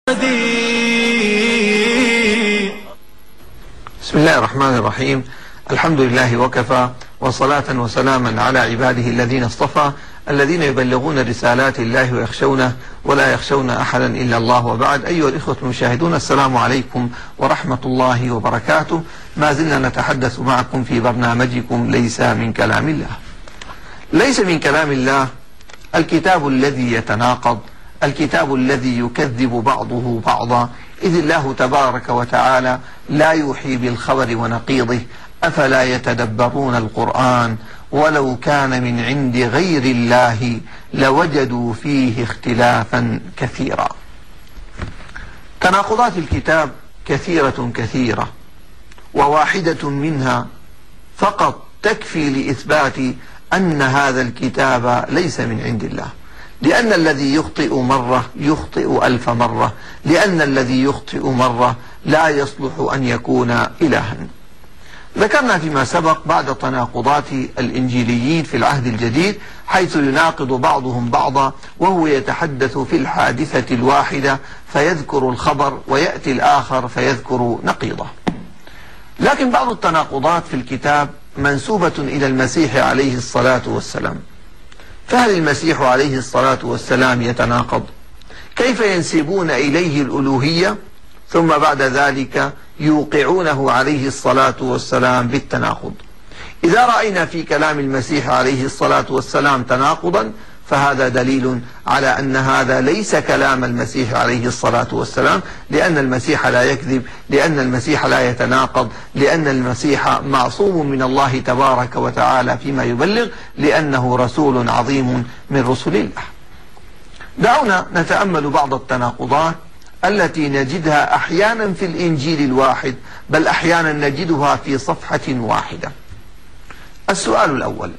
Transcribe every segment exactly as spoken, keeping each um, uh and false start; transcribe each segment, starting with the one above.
بسم الله الرحمن الرحيم. الحمد لله وكفى، وصلاة وسلاما على عباده الذين اصطفى، الذين يبلغون رسالات الله ويخشونه ولا يخشون أحدا إلا الله. وبعد، أيها الإخوة المشاهدون، السلام عليكم ورحمة الله وبركاته. ما زلنا نتحدث معكم في برنامجكم ليس من كلام الله. ليس من كلام الله الكتاب الذي يتناقض، الكتاب الذي يكذب بعضه بعضا، إذ الله تبارك وتعالى لا يوحي بالخبر ونقيضه، أفلا يتدبرون القرآن ولو كان من عند غير الله لوجدوا فيه اختلافا كثيرا. تناقضات الكتاب كثيرة كثيرة، وواحدة منها فقط تكفي لإثبات أن هذا الكتاب ليس من عند الله، لأن الذي يخطئ مرة يخطئ ألف مرة، لأن الذي يخطئ مرة لا يصلح أن يكون إلها. ذكرنا فيما سبق بعض تناقضات الإنجيليين في العهد الجديد، حيث يناقض بعضهم بعضا، وهو يتحدث في الحادثة الواحدة فيذكر الخبر، ويأتي الآخر فيذكر نقيضه. لكن بعض التناقضات في الكتاب منسوبة إلى المسيح عليه الصلاة والسلام. فهل المسيح عليه الصلاة والسلام يتناقض؟ كيف ينسبون إليه الألوهية ثم بعد ذلك يوقعونه عليه الصلاة والسلام بالتناقض؟ إذا رأينا في كلام المسيح عليه الصلاة والسلام تناقضا، فهذا دليل على أن هذا ليس كلام المسيح عليه الصلاة والسلام، لأن المسيح لا يكذب، لأن المسيح لا يتناقض، لأن المسيح معصوم من الله تبارك وتعالى فيما يبلغ، لأنه رسول عظيم من رسل الله. دعونا نتأمل بعض التناقضات التي نجدها أحيانا في الإنجيل الواحد، بل أحيانا نجدها في صفحة واحدة. السؤال الأول: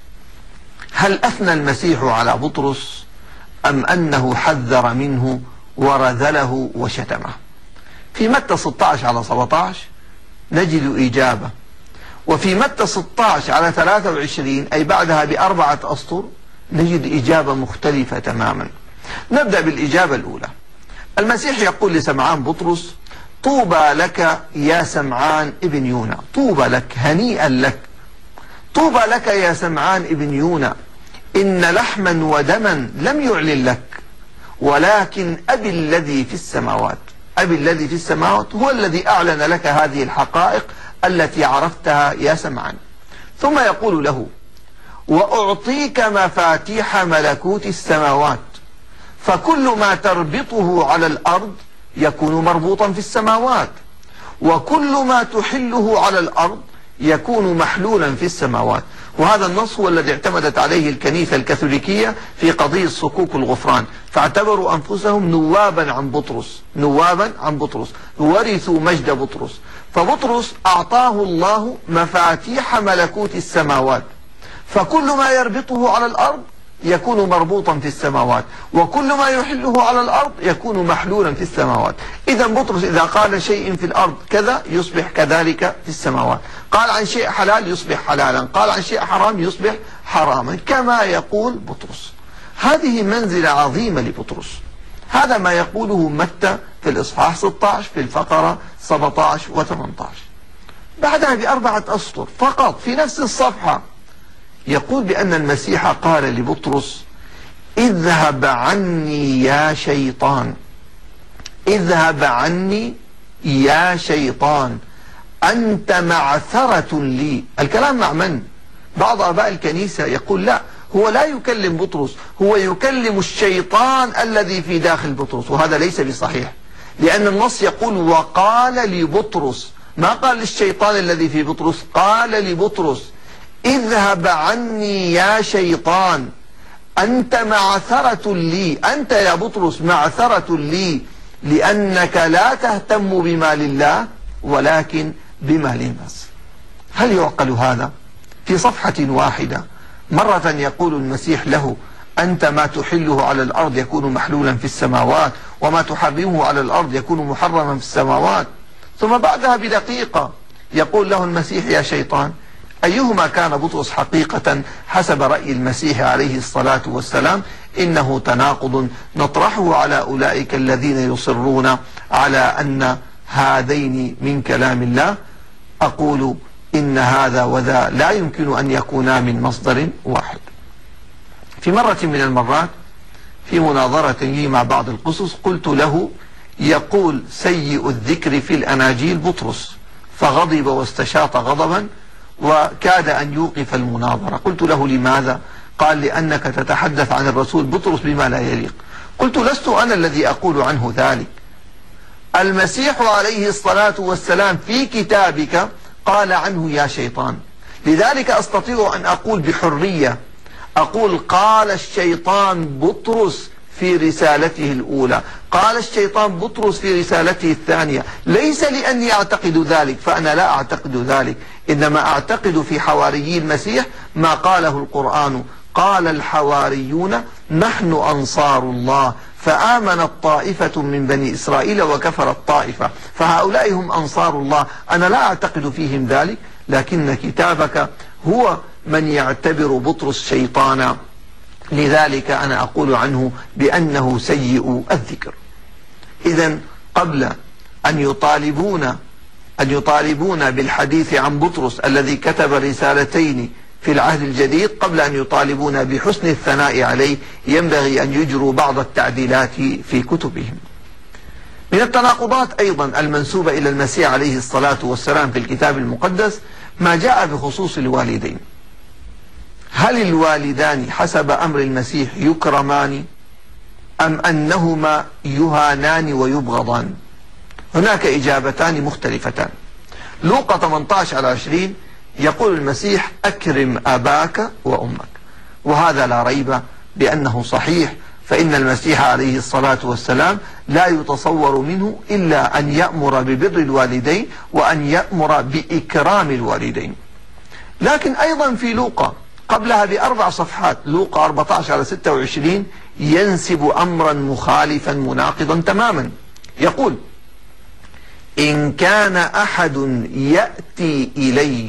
هل أثنى المسيح على بطرس أم أنه حذر منه ورذله وشتمه؟ في متى ستة عشر على سبعة عشر نجد إجابة، وفي متى ستة عشر على ثلاثة وعشرين أي بعدها بأربعة أسطر نجد إجابة مختلفة تماما. نبدأ بالإجابة الأولى. المسيح يقول لسمعان بطرس: طوبى لك يا سمعان ابن يونا، طوبى لك، هنيئا لك، طوبى لك يا سمعان ابن يونا، إن لحما ودما لم يعلن لك، ولكن أبي الذي في السماوات. أبي الذي في السماوات هو الذي أعلن لك هذه الحقائق التي عرفتها يا سمعان. ثم يقول له: وأعطيك مفاتيح ملكوت السماوات، فكل ما تربطه على الأرض يكون مربوطا في السماوات، وكل ما تحله على الأرض يكون محلولا في السماوات. وهذا النص هو الذي اعتمدت عليه الكنيسة الكاثوليكية في قضية صكوك الغفران، فاعتبروا أنفسهم نوابا عن بطرس، نوابا عن بطرس، ورثوا مجد بطرس. فبطرس أعطاه الله مفاتيح ملكوت السماوات، فكل ما يربطه على الأرض يكون مربوطا في السماوات، وكل ما يحله على الأرض يكون محلولا في السماوات. إذا بطرس إذا قال شيء في الأرض كذا يصبح كذلك في السماوات، قال عن شيء حلال يصبح حلالا، قال عن شيء حرام يصبح حراما، كما يقول بطرس. هذه منزلة عظيمة لبطرس. هذا ما يقوله متى في الإصحاح ستة عشر في الفقرة سبعة عشر و ثمانية عشر. بعدها بأربعة أسطر فقط في نفس الصفحة يقول بأن المسيح قال لبطرس: اذهب عني يا شيطان، اذهب عني يا شيطان، أنت معثرة لي. الكلام مع من؟ بعض آباء الكنيسة يقول لا، هو لا يكلم بطرس، هو يكلم الشيطان الذي في داخل بطرس، وهذا ليس بصحيح، لأن النص يقول: وقال لبطرس، ما قال للشيطان الذي في بطرس، قال لبطرس: اذهب عني يا شيطان، أنت معثرة لي، أنت يا بطرس معثرة لي، لأنك لا تهتم بمال الله ولكن بمال الناس. هل يعقل هذا؟ في صفحة واحدة مرة يقول المسيح له: أنت ما تحله على الأرض يكون محلولا في السماوات، وما تحرمه على الأرض يكون محرما في السماوات. ثم بعدها بدقيقة يقول له المسيح: يا شيطان، أيهما كان بطرس حقيقة حسب رأي المسيح عليه الصلاة والسلام؟ إنه تناقض نطرحه على أولئك الذين يصرون على أن هذين من كلام الله. أقول إن هذا وذا لا يمكن أن يكونا من مصدر واحد. في مرة من المرات في مناظرة لي مع بعض القصص قلت له: يقول سيء الذكر في الأناجيل بطرس، فغضب واستشاط غضبا وكاد أن يوقف المناظرة. قلت له: لماذا؟ قال: لأنك تتحدث عن الرسول بطرس بما لا يليق. قلت: لست أنا الذي أقول عنه ذلك، المسيح عليه الصلاة والسلام في كتابك قال عنه يا شيطان. لذلك أستطيع أن أقول بحرية، أقول قال الشيطان بطرس في رسالته الأولى، قال الشيطان بطرس في رسالته الثانية، ليس لأني أعتقد ذلك، فأنا لا أعتقد ذلك، إنما أعتقد في حواريي المسيح ما قاله القرآن: قال الحواريون نحن أنصار الله فآمنت طائفة من بني إسرائيل وكفرت طائفة، فهؤلاء هم أنصار الله. أنا لا أعتقد فيهم ذلك، لكن كتابك هو من يعتبر بطرس شيطانا، لذلك أنا أقول عنه بأنه سيء الذكر. إذن قبل أن يطالبون أن يطالبون بالحديث عن بطرس الذي كتب رسالتين في العهد الجديد، قبل أن يطالبون بحسن الثناء عليه، ينبغي أن يجروا بعض التعديلات في كتبهم. من التناقضات أيضا المنسوبة إلى المسيح عليه الصلاة والسلام في الكتاب المقدس ما جاء بخصوص الوالدين. هل الوالدان حسب أمر المسيح يكرمان أم أنهما يهانان ويبغضان؟ هناك إجابتان مختلفتان. لوقا ثمانية عشر على عشرين يقول المسيح: أكرم أباك وأمك، وهذا لا ريب بأنه صحيح، فإن المسيح عليه الصلاة والسلام لا يتصور منه إلا أن يأمر ببر الوالدين وأن يأمر بإكرام الوالدين. لكن أيضا في لوقا قبلها بأربع صفحات، لوقا أربعة عشر على ستة وعشرين، ينسب أمرا مخالفا مناقضا تماما. يقول: إن كان أحد يأتي إلي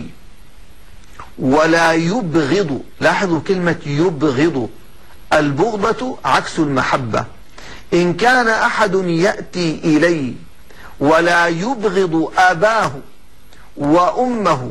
ولا يبغض، لاحظوا كلمة يبغض، البغضة عكس المحبة. إن كان أحد يأتي إلي ولا يبغض أباه وأمه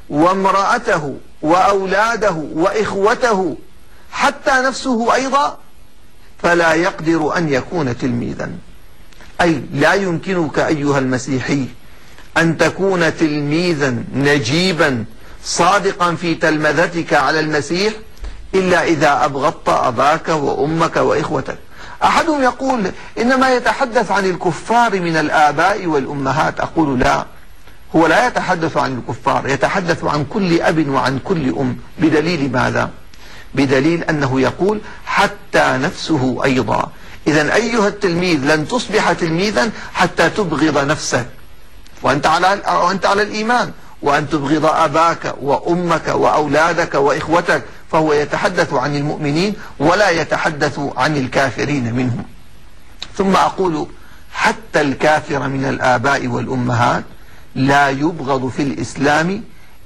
وامرأته وأولاده وإخوته حتى نفسه أيضا فلا يقدر أن يكون تلميذا. أي لا يمكنك أيها المسيحي أن تكون تلميذا نجيبا صادقا في تلمذتك على المسيح إلا إذا أبغضت أباك وأمك وإخوتك. أحدهم يقول: إنما يتحدث عن الكفار من الآباء والأمهات. أقول: لا، هو لا يتحدث عن الكفار، يتحدث عن كل أب وعن كل أم. بدليل ماذا؟ بدليل أنه يقول حتى نفسه أيضا. إذن أيها التلميذ لن تصبح تلميذا حتى تبغض نفسك وأنت على, وأنت على الإيمان، وأن تبغض أباك وأمك وأولادك وإخوتك، فهو يتحدث عن المؤمنين ولا يتحدث عن الكافرين منهم. ثم أقول: حتى الكافر من الآباء والأمهات لا يبغض في الإسلام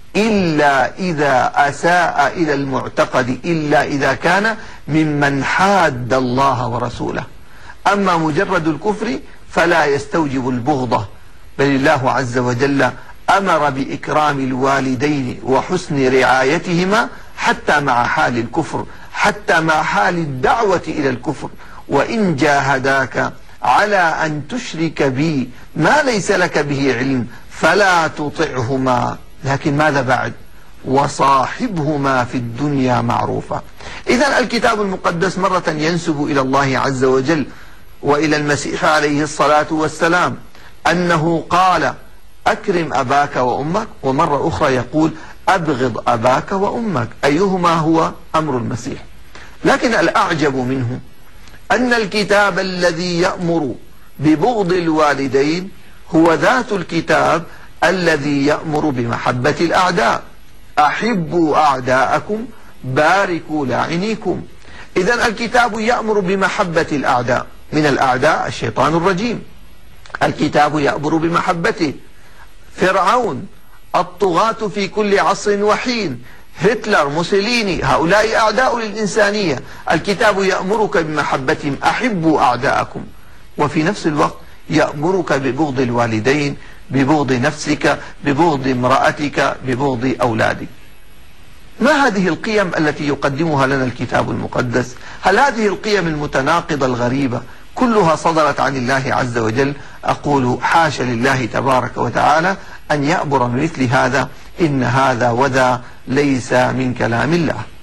إلا إذا أساء إلى المعتقد، إلا إذا كان ممن حاد الله ورسوله. أما مجرد الكفر فلا يستوجب البغضة، بل الله عز وجل أمر بإكرام الوالدين وحسن رعايتهما حتى مع حال الكفر، حتى مع حال الدعوة إلى الكفر. وإن جاهداك على أن تشرك بي ما ليس لك به علم فلا تطعهما، لكن ماذا بعد؟ وصاحبهما في الدنيا معروفا. إذا الكتاب المقدس مرة ينسب إلى الله عز وجل وإلى المسيح عليه الصلاة والسلام أنه قال: أكرم أباك وأمك، ومرة أخرى يقول: أبغض أباك وأمك. أيهما هو أمر المسيح؟ لكن الأعجب منه أن الكتاب الذي يأمر ببغض الوالدين هو ذات الكتاب الذي يأمر بمحبة الأعداء. أحبوا أعداءكم باركوا لاعنيكم. إذن الكتاب يأمر بمحبة الأعداء، من الأعداء الشيطان الرجيم. الكتاب يأمر بمحبته. فرعون الطغاة في كل عصر وحين، هتلر، موسوليني، هؤلاء أعداء للإنسانية. الكتاب يأمرك بمحبتهم، أحبوا أعداءكم، وفي نفس الوقت يأمرك ببغض الوالدين، ببغض نفسك، ببغض امرأتك، ببغض أولادك. ما هذه القيم التي يقدمها لنا الكتاب المقدس؟ هل هذه القيم المتناقضة الغريبة كلها صدرت عن الله عز وجل؟ أقول حاشا لله تبارك وتعالى أن يأمر بمثل هذا، إن هذا وذا ليس من كلام الله.